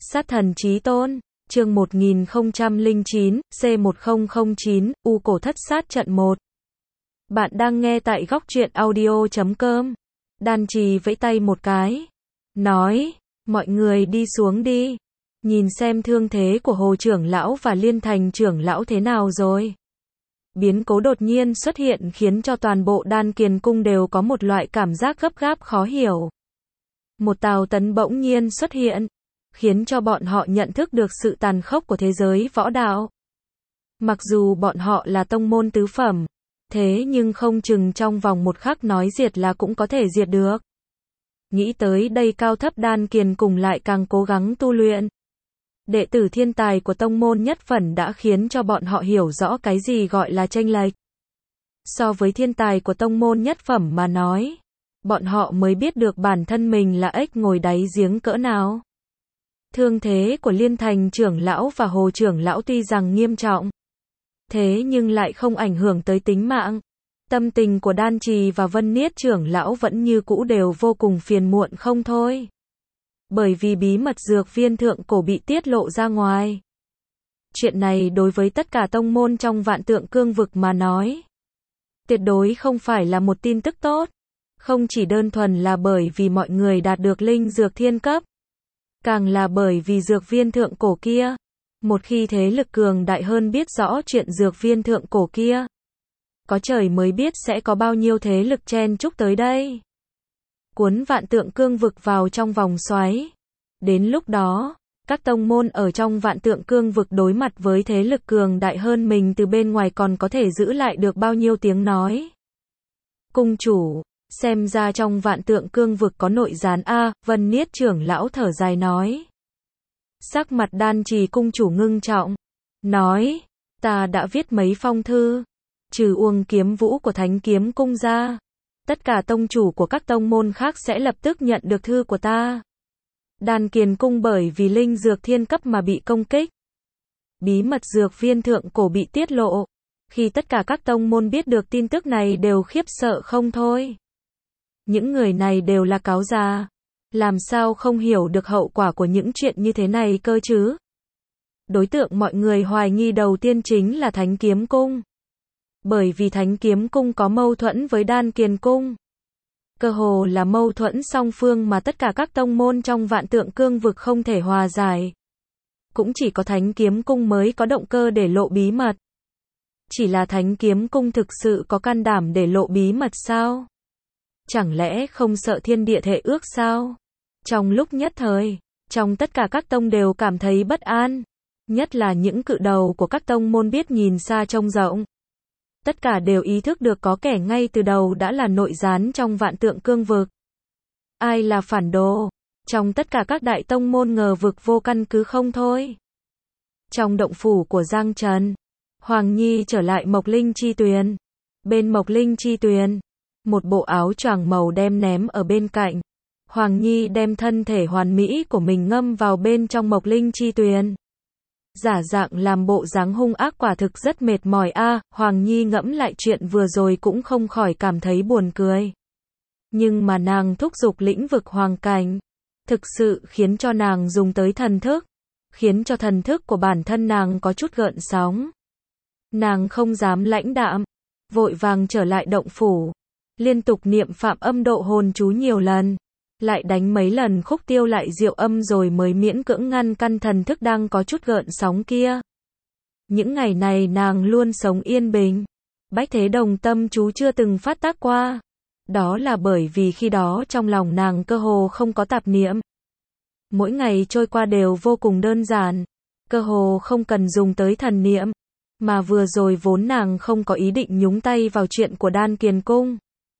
Sát thần chí tôn, chương 1009, C1009, U cổ thất sát trận 1. Bạn đang nghe tại góc truyện audio.com. Đan Trì vẫy tay một cái, nói, mọi người đi xuống đi, nhìn xem thương thế của Hồ trưởng lão và Liên Thành trưởng lão thế nào rồi. Biến cố đột nhiên xuất hiện khiến cho toàn bộ Đan Kiền cung đều có một loại cảm giác gấp gáp khó hiểu. Một Tào Tấn bỗng nhiên xuất hiện, khiến cho bọn họ nhận thức được sự tàn khốc của thế giới võ đạo. Mặc dù bọn họ là tông môn tứ phẩm, thế nhưng không chừng trong vòng một khắc nói diệt là cũng có thể diệt được. Nghĩ tới đây cao thấp Đan Kiền cùng lại càng cố gắng tu luyện. Đệ tử thiên tài của tông môn nhất phẩm đã khiến cho bọn họ hiểu rõ cái gì gọi là chênh lệch. So với thiên tài của tông môn nhất phẩm mà nói, bọn họ mới biết được bản thân mình là ếch ngồi đáy giếng cỡ nào. Thương thế của Liên Thành trưởng lão và Hồ trưởng lão tuy rằng nghiêm trọng, thế nhưng lại không ảnh hưởng tới tính mạng. Tâm tình của Đan Trì và Vân Niết trưởng lão vẫn như cũ đều vô cùng phiền muộn không thôi. Bởi vì bí mật dược viên thượng cổ bị tiết lộ ra ngoài. Chuyện này đối với tất cả tông môn trong Vạn Tượng Cương vực mà nói, tuyệt đối không phải là một tin tức tốt. Không chỉ đơn thuần là bởi vì mọi người đạt được linh dược thiên cấp, càng là bởi vì dược viên thượng cổ kia. Một khi thế lực cường đại hơn biết rõ chuyện dược viên thượng cổ kia, có trời mới biết sẽ có bao nhiêu thế lực chen chúc tới đây, cuốn Vạn Tượng Cương vực vào trong vòng xoáy. Đến lúc đó, các tông môn ở trong Vạn Tượng Cương vực đối mặt với thế lực cường đại hơn mình từ bên ngoài còn có thể giữ lại được bao nhiêu tiếng nói. Cung chủ, xem ra trong Vạn Tượng Cương vực có nội gián a, Vân Niết trưởng lão thở dài nói. Sắc mặt Đan Trì cung chủ ngưng trọng, nói, ta đã viết mấy phong thư, trừ Uông Kiếm Vũ của Thánh Kiếm cung ra, tất cả tông chủ của các tông môn khác sẽ lập tức nhận được thư của ta. Đan Kiền cung bởi vì linh dược thiên cấp mà bị công kích. Bí mật dược viên thượng cổ bị tiết lộ. Khi tất cả các tông môn biết được tin tức này đều khiếp sợ không thôi. Những người này đều là cáo già, làm sao không hiểu được hậu quả của những chuyện như thế này cơ chứ? Đối tượng mọi người hoài nghi đầu tiên chính là Thánh Kiếm cung. Bởi vì Thánh Kiếm cung có mâu thuẫn với Đan Kiền cung. Cơ hồ là mâu thuẫn song phương mà tất cả các tông môn trong Vạn Tượng Cương vực không thể hòa giải. Cũng chỉ có Thánh Kiếm cung mới có động cơ để lộ bí mật. Chỉ là Thánh Kiếm cung thực sự có can đảm để lộ bí mật sao? Chẳng lẽ không sợ thiên địa thể ước sao? Trong lúc nhất thời, trong tất cả các tông đều cảm thấy bất an. Nhất là những cự đầu của các tông môn biết nhìn xa trông rộng. Tất cả đều ý thức được có kẻ ngay từ đầu đã là nội gián trong Vạn Tượng Cương vực. Ai là phản đồ? Trong tất cả các đại tông môn ngờ vực vô căn cứ không thôi. Trong động phủ của Giang Trần, Hoàng Nhi trở lại Mộc Linh Chi Tuyền. Bên Mộc Linh Chi Tuyền, một bộ áo choàng màu đen ném ở bên cạnh. Hoàng Nhi đem thân thể hoàn mỹ của mình ngâm vào bên trong Mộc Linh Chi Tuyền. Giả dạng làm bộ dáng hung ác quả thực rất mệt mỏi a. Hoàng Nhi ngẫm lại chuyện vừa rồi cũng không khỏi cảm thấy buồn cười. Nhưng mà nàng thúc giục lĩnh vực hoàng cảnh, thực sự khiến cho nàng dùng tới thần thức, khiến cho thần thức của bản thân nàng có chút gợn sóng. Nàng không dám lãnh đạm, vội vàng trở lại động phủ, liên tục niệm phạm âm độ hồn chú nhiều lần, lại đánh mấy lần khúc tiêu lại diệu âm rồi mới miễn cưỡng ngăn căn thần thức đang có chút gợn sóng kia. Những ngày này nàng luôn sống yên bình, bách thế đồng tâm chú chưa từng phát tác qua. Đó là bởi vì khi đó trong lòng nàng cơ hồ không có tạp niệm. Mỗi ngày trôi qua đều vô cùng đơn giản, cơ hồ không cần dùng tới thần niệm. Mà vừa rồi vốn nàng không có ý định nhúng tay vào chuyện của Đan Kiền cung.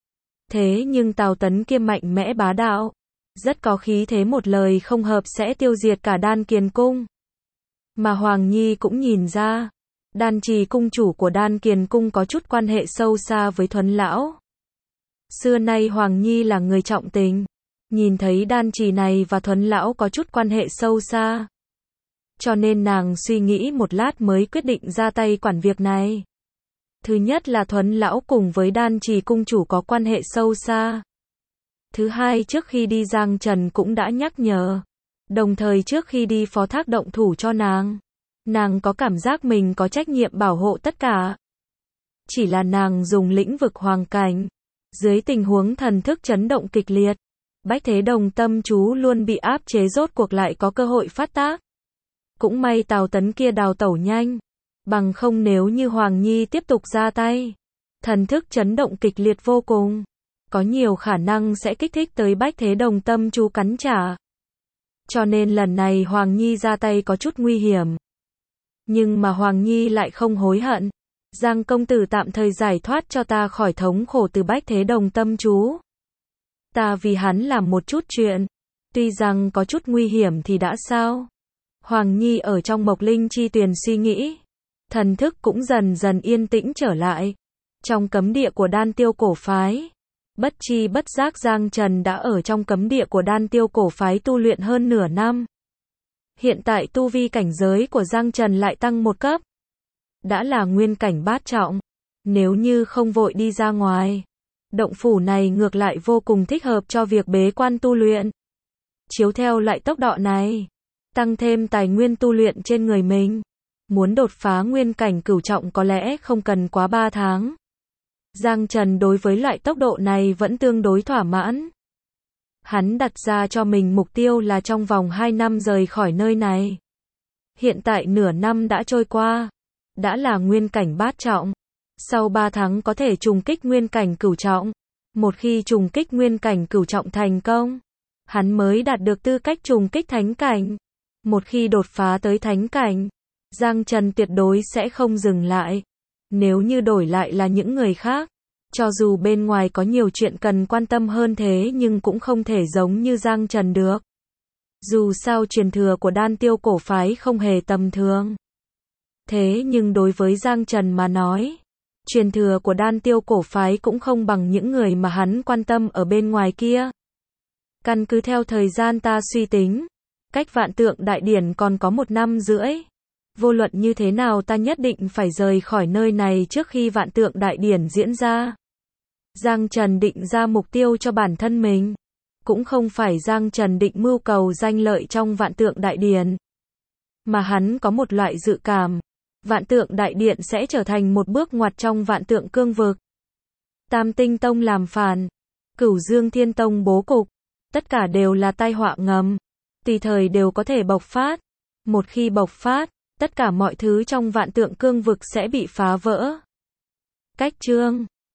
Thế nhưng Tào Tấn kia mạnh mẽ bá đạo, rất có khí thế một lời không hợp sẽ tiêu diệt cả Đan Kiền cung. Mà Hoàng Nhi cũng nhìn ra, Đan Trì cung chủ của Đan Kiền cung có chút quan hệ sâu xa với Thuấn lão. Xưa nay Hoàng Nhi là người trọng tình, nhìn thấy Đan Trì này và Thuấn lão có chút quan hệ sâu xa, cho nên nàng suy nghĩ một lát mới quyết định ra tay quản việc này. Thứ nhất là Thuấn lão cùng với Đan Trì cung chủ có quan hệ sâu xa. Thứ hai, trước khi đi Giang Trần cũng đã nhắc nhở, Đồng thời trước khi đi phó thác động thủ cho nàng có cảm giác mình có trách nhiệm bảo hộ tất cả. Chỉ là nàng dùng lĩnh vực hoàng cảnh, dưới tình huống thần thức chấn động kịch liệt, Bách Thế Đồng tâm chú luôn bị áp chế, rốt cuộc lại có cơ hội phát tác. Cũng may Tào Tấn kia đào tẩu nhanh, bằng không nếu như Hoàng Nhi tiếp tục ra tay, thần thức chấn động kịch liệt vô cùng, có nhiều khả năng sẽ kích thích tới Bách Thế Đồng tâm chú cắn trả. Cho nên lần này Hoàng Nhi ra tay có chút nguy hiểm. Nhưng mà Hoàng Nhi lại không hối hận. Giang công tử tạm thời giải thoát cho ta khỏi thống khổ từ Bách Thế Đồng tâm chú. Ta vì hắn làm một chút chuyện, tuy rằng có chút nguy hiểm thì đã sao? Hoàng Nhi ở trong Mộc Linh Chi Tuyền suy nghĩ, thần thức cũng dần dần yên tĩnh trở lại. Trong cấm địa của Đan Tiêu cổ phái, bất chi bất giác Giang Trần đã ở trong cấm địa của Đan Tiêu cổ phái tu luyện hơn nửa năm. Hiện tại tu vi cảnh giới của Giang Trần lại tăng một cấp, đã là nguyên cảnh bát trọng. Nếu như không vội đi ra ngoài, động phủ này ngược lại vô cùng thích hợp cho việc bế quan tu luyện. Chiếu theo loại tốc độ này, tăng thêm tài nguyên tu luyện trên người mình, muốn đột phá nguyên cảnh cửu trọng có lẽ không cần quá 3 tháng. Giang Trần đối với loại tốc độ này vẫn tương đối thỏa mãn. Hắn đặt ra cho mình mục tiêu là trong vòng 2 năm rời khỏi nơi này. Hiện tại nửa năm đã trôi qua, đã là nguyên cảnh bát trọng. Sau 3 tháng có thể trùng kích nguyên cảnh cửu trọng. Một khi trùng kích nguyên cảnh cửu trọng thành công, hắn mới đạt được tư cách trùng kích thánh cảnh. Một khi đột phá tới thánh cảnh, Giang Trần tuyệt đối sẽ không dừng lại. Nếu như đổi lại là những người khác, cho dù bên ngoài có nhiều chuyện cần quan tâm hơn thế nhưng cũng không thể giống như Giang Trần được. Dù sao truyền thừa của Đan Tiêu cổ phái không hề tầm thường. Thế nhưng đối với Giang Trần mà nói, truyền thừa của Đan Tiêu cổ phái cũng không bằng những người mà hắn quan tâm ở bên ngoài kia. Căn cứ theo thời gian ta suy tính, cách Vạn Tượng Đại Điển còn có 1 năm rưỡi. Vô luận như thế nào ta nhất định phải rời khỏi nơi này trước khi Vạn Tượng Đại Điển diễn ra. Giang Trần định ra mục tiêu cho bản thân mình. Cũng không phải Giang Trần định mưu cầu danh lợi trong Vạn Tượng Đại Điển, mà hắn có một loại dự cảm, Vạn Tượng Đại Điện sẽ trở thành một bước ngoặt trong Vạn Tượng cương vực. Tam Tinh Tông làm phản, Cửu Dương Thiên Tông bố cục, tất cả đều là tai họa ngầm, tùy thời đều có thể bộc phát. Một khi bộc phát, tất cả mọi thứ trong Vạn Tượng cương vực sẽ bị phá vỡ. Cách chương